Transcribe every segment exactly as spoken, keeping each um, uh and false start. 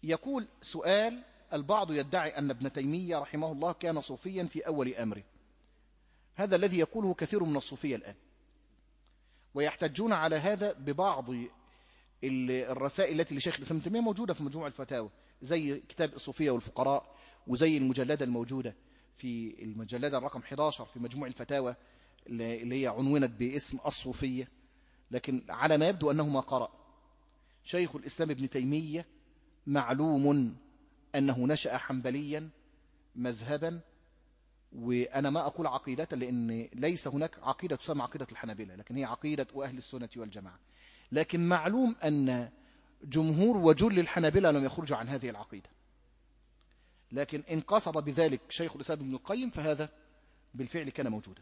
يقول سؤال: البعض يدعي أن ابن تيمية رحمه الله كان صوفيا في أول أمره. هذا الذي يقوله كثير من الصوفية الآن، ويحتجون على هذا ببعض الرسائل التي لشيخ الإسلام ابن تيمية موجودة في مجموع الفتاوى، زي كتاب الصوفية والفقراء، وزي المجلدة الموجودة في المجلدة الرقم أحد عشر في مجموع الفتاوى اللي هي عنونت باسم الصوفية. لكن على ما يبدو أنه ما قرأ. شيخ الإسلام ابن تيمية معلوم أنه نشأ حنبليا مذهبا، وأنا ما أقول عقيدة لأن ليس هناك عقيدة تسمى عقيدة الحنابلة، لكن هي عقيدة أهل السنة والجماعة. لكن معلوم أن جمهور وجل الحنابلة لم يخرجوا عن هذه العقيدة، لكن إن قصد بذلك شيخ الإسلام ابن القيم فهذا بالفعل كان موجودا.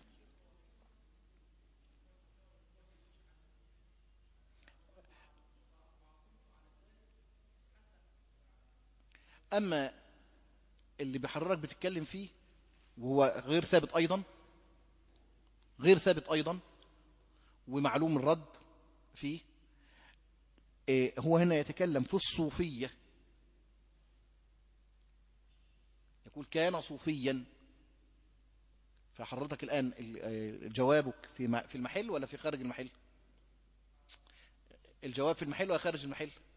أما اللي بحضرتك بتتكلم فيه وهو غير ثابت أيضا، غير ثابت أيضا ومعلوم الرد فيه، هو هنا يتكلم في الصوفية، يقول كان صوفيا. فحضرتك الآن جوابك في في المحل ولا في خارج المحل؟ الجواب في المحل ولا خارج المحل؟